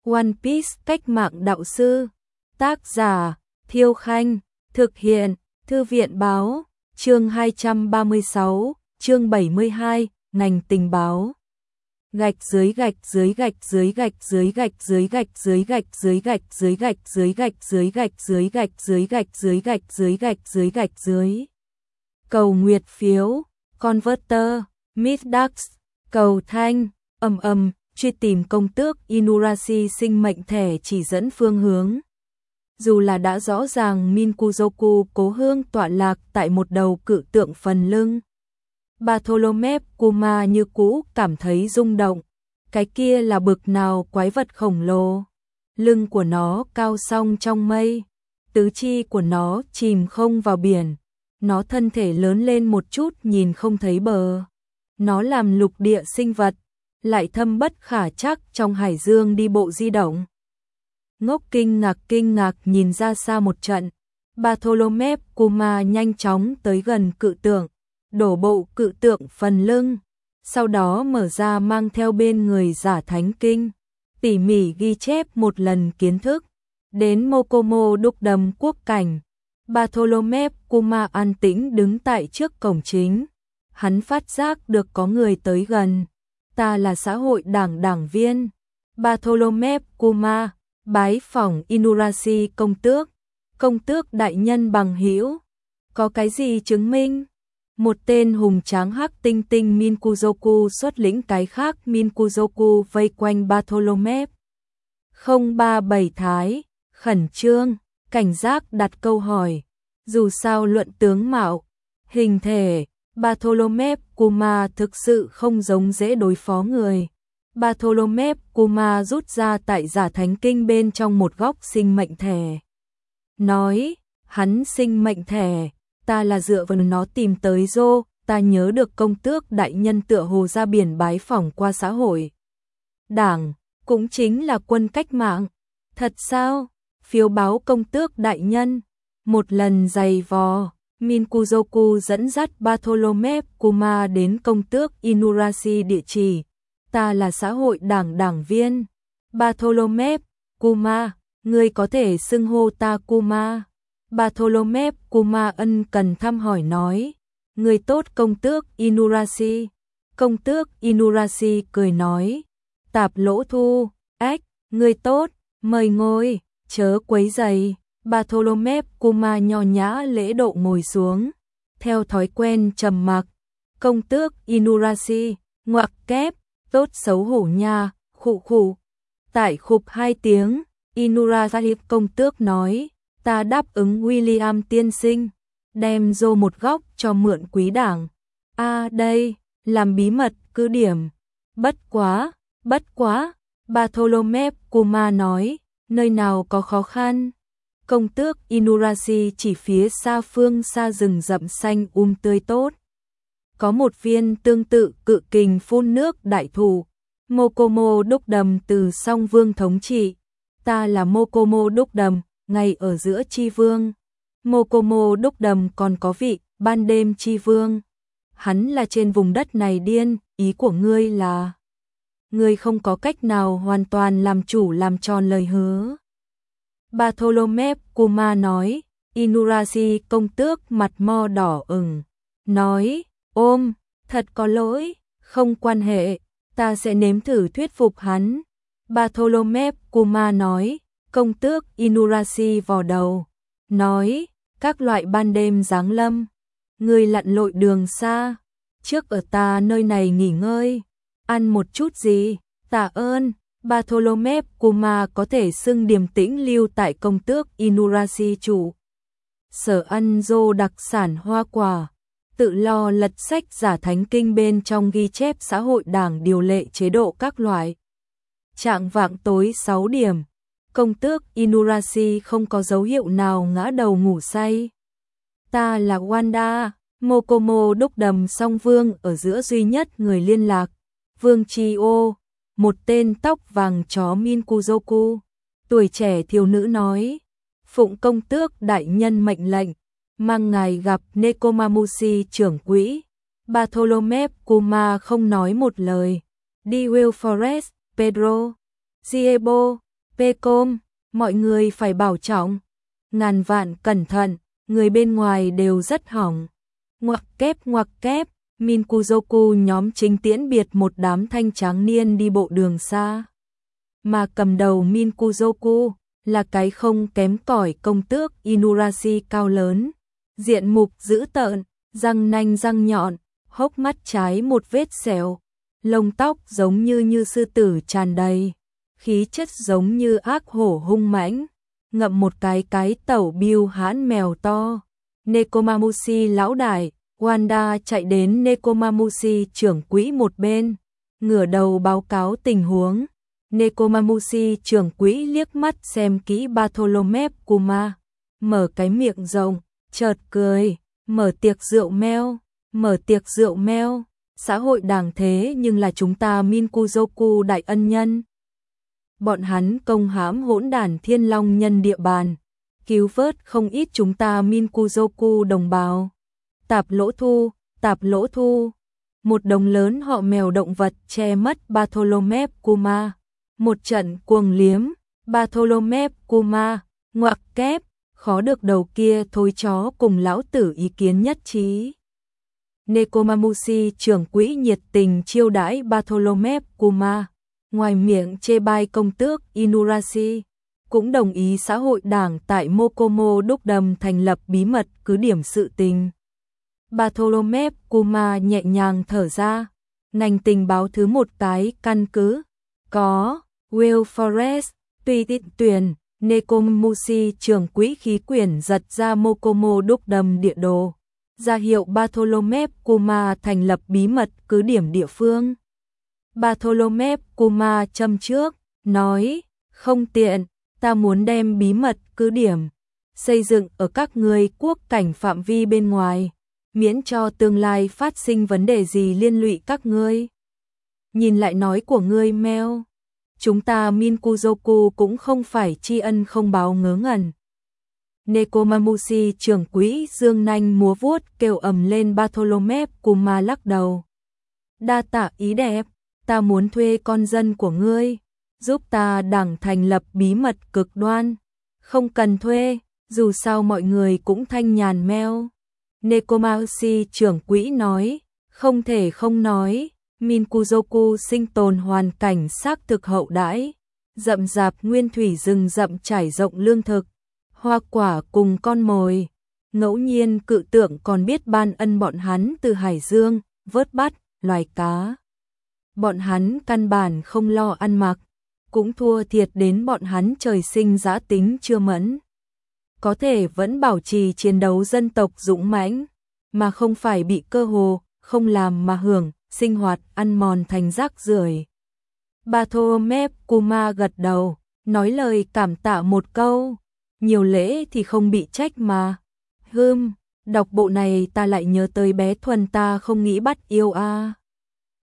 One Piece cách mạng đạo sư. Tác giả Thiêu Khanh. Thực hiện Thư viện báo. Chương 236, chương 72, ngành tình báo. Gạch dưới gạch dưới gạch dưới gạch dưới gạch dưới gạch dưới gạch dưới gạch dưới gạch dưới gạch dưới gạch dưới gạch dưới gạch dưới gạch dưới gạch dưới gạch dưới. Cầu nguyệt phiếu, Converter, Midax, cầu thanh, truy tìm công tước Inurashi sinh mệnh thẻ chỉ dẫn phương hướng. Dù là đã rõ ràng Minkuzoku cố hương tọa lạc tại một đầu cự tượng phần lưng, Bartholomew Kuma như cũ cảm thấy rung động. Cái kia là bực nào quái vật khổng lồ. Lưng của nó cao song trong mây, tứ chi của nó chìm không vào biển. Nó thân thể lớn lên một chút nhìn không thấy bờ. Nó làm lục địa sinh vật, lại thâm bất khả trắc trong hải dương đi bộ di động. Ngốc kinh ngạc nhìn ra xa một trận. Bartholomew Kuma nhanh chóng tới gần cự tượng, đổ bộ cự tượng phần lưng, sau đó mở ra mang theo bên người giả thánh kinh, tỉ mỉ ghi chép một lần kiến thức. Đến Mokomo đúc đầm quốc cảnh, Bartholomew Kuma an tĩnh đứng tại trước cổng chính. Hắn phát giác được có người tới gần. Ta là xã hội đảng đảng viên. Bartholomew Kuma bái phỏng Inurashi công tước đại nhân bằng hữu. Có cái gì chứng minh? Một tên hùng tráng hắc tinh tinh Minkuzoku xuất lĩnh cái khác Minkuzoku vây quanh Bartholomew. 037 Thái, khẩn trương, cảnh giác đặt câu hỏi. Dù sao luận tướng mạo, hình thể, Bartholomew Kuma thực sự không giống dễ đối phó người. Bartholomew Kuma rút ra tại giả thánh kinh bên trong một góc sinh mệnh thẻ. Nói, hắn sinh mệnh thẻ, ta là dựa vào nó tìm tới Zô, ta nhớ được công tước đại nhân tựa hồ ra biển bái phỏng qua xã hội đảng, cũng chính là quân cách mạng. Thật sao? Phiếu báo công tước đại nhân. Một lần giày vò, Minkuzoku dẫn dắt Bartholomew Kuma đến công tước Inurashi địa chỉ. Ta là xã hội đảng đảng viên. Bartholomew Kuma, ngươi có thể xưng hô ta Kuma. Bartholomew Kuma ân cần thăm hỏi nói. Người tốt công tước Inurashi. Công tước Inurashi cười nói. Tạp lỗ thu, ếch, người tốt, mời ngồi, chớ quấy rầy. Bartholomew Kuma nho nhã lễ độ ngồi xuống. Theo thói quen trầm mặc. Công tước Inurashi, ngoặc kép, tốt xấu hổ nha, khụ khụ. Tại khục 2 tiếng, Inurashi công tước nói. Ta đáp ứng William tiên sinh, đem Zô một góc cho mượn quý đảng. Đây, làm bí mật cứ điểm. Bất quá, Bartholomew Kuma nói, nơi nào có khó khăn. Công tước Inurashi chỉ phía xa phương xa rừng rậm xanh tươi tốt. Có một viên tương tự cự kình phun nước đại thụ. Mokomo đúc đầm từ song vương thống trị. Ta là Mokomo đúc đầm, ngay ở giữa chi vương. Mokomo đúc đầm còn có vị ban đêm chi vương. Hắn là trên vùng đất này điên, ý của ngươi là ngươi không có cách nào hoàn toàn làm chủ làm tròn lời hứa. Bartholomew Kuma nói. Inurashi công tước mặt mo đỏ ửng, nói, thật có lỗi, không quan hệ, ta sẽ nếm thử thuyết phục hắn. Bartholomew Kuma nói. Công tước Inurashi vò đầu, nói, các loại ban đêm giáng lâm, người lặn lội đường xa, trước ở ta nơi này nghỉ ngơi, ăn một chút gì, tạ ơn. Bartholomew Kuma có thể xưng điềm tĩnh lưu tại công tước Inurashi chủ sở ăn Zô đặc sản hoa quả, tự lo lật sách giả thánh kinh bên trong ghi chép xã hội đảng điều lệ chế độ các loại. Trạng vạng tối 6 điểm, công tước Inurashi không có dấu hiệu nào ngã đầu ngủ say. Ta là Wanda, Mokomo đúc đầm song vương ở giữa duy nhất người liên lạc. Vương Chi-o, một tên tóc vàng chó Minkuzoku, tuổi trẻ thiếu nữ nói. Phụng công tước đại nhân mệnh lệnh, mang ngài gặp Nekomamushi trưởng quỹ. Bartholomew Kuma không nói một lời. Đi Will Forest, Pedro. Giebo, Pecom, mọi người phải bảo trọng. Ngàn vạn cẩn thận, người bên ngoài đều rất hỏng. Ngoặc kép, Minkuzoku nhóm chính tiễn biệt một đám thanh tráng niên đi bộ đường xa. Mà cầm đầu Minkuzoku là cái không kém cỏi công tước Inurashi cao lớn, diện mục dữ tợn, răng nanh răng nhọn, hốc mắt trái một vết sẹo, lông tóc giống như sư tử tràn đầy, khí chất giống như ác hổ hung mãnh, ngậm một cái tẩu biêu hãn mèo to. Nekomamushi lão đại, Wanda chạy đến Nekomamushi trưởng quỹ một bên, ngửa đầu báo cáo tình huống. Nekomamushi trưởng quỹ liếc mắt xem kỹ Bartholomew Kuma, mở cái miệng rộng, chợt cười, mở tiệc rượu meo, xã hội đàng thế nhưng là chúng ta Minkuzoku đại ân nhân. Bọn hắn công hãm hỗn đản Thiên Long nhân địa bàn, cứu vớt không ít chúng ta Minkuzoku đồng bào. Tạp lỗ thu, một đống lớn họ mèo động vật che mất Bartholomew Kuma. Một trận cuồng liếm, Bartholomew Kuma, ngoặc kép, khó được đầu kia thối chó cùng lão tử ý kiến nhất trí. Nekomamushi trưởng quỹ nhiệt tình chiêu đãi Bartholomew Kuma, ngoài miệng chê bai công tước Inurashi, cũng đồng ý xã hội đảng tại Mokomo đúc đầm thành lập bí mật cứ điểm sự tình. Bartholomew Kuma nhẹ nhàng thở ra, ngành tình báo thứ một cái căn cứ, có Will Forest, tùy tuyển, Nekomamushi trưởng quỹ khí quyển giật ra Mokomo đúc đầm địa đồ, ra hiệu Bartholomew Kuma thành lập bí mật cứ điểm địa phương. Bartholomew Kuma châm trước, nói, không tiện, ta muốn đem bí mật cứ điểm xây dựng ở các ngươi quốc cảnh phạm vi bên ngoài, miễn cho tương lai phát sinh vấn đề gì liên lụy các ngươi. Nhìn lại nói của ngươi Meo, chúng ta Minkuzoku cũng không phải tri ân không báo ngớ ngẩn. Nekomamushi trưởng quỹ dương nanh múa vuốt kêu ầm lên. Bartholomew Kuma lắc đầu. Đa tạ ý đẹp, ta muốn thuê con dân của ngươi, giúp ta đảng thành lập bí mật cực đoan. Không cần thuê, dù sao mọi người cũng thanh nhàn Meo. Nekomamushi trưởng quỹ nói, không thể không nói, Minkuzoku sinh tồn hoàn cảnh xác thực hậu đãi, rậm rạp nguyên thủy rừng rậm trải rộng lương thực, hoa quả cùng con mồi. Ngẫu nhiên cự tượng còn biết ban ân bọn hắn từ hải dương, vớt bắt, loài cá. Bọn hắn căn bản không lo ăn mặc, cũng thua thiệt đến bọn hắn trời sinh dã tính chưa mẫn. Có thể vẫn bảo trì chiến đấu dân tộc dũng mãnh, mà không phải bị cơ hồ, không làm mà hưởng, sinh hoạt ăn mòn thành rác rưởi. Bartholomew Kuma gật đầu, nói lời cảm tạ một câu, nhiều lễ thì không bị trách mà. Đọc bộ này ta lại nhớ tới bé Thuần ta không nghĩ bắt yêu a.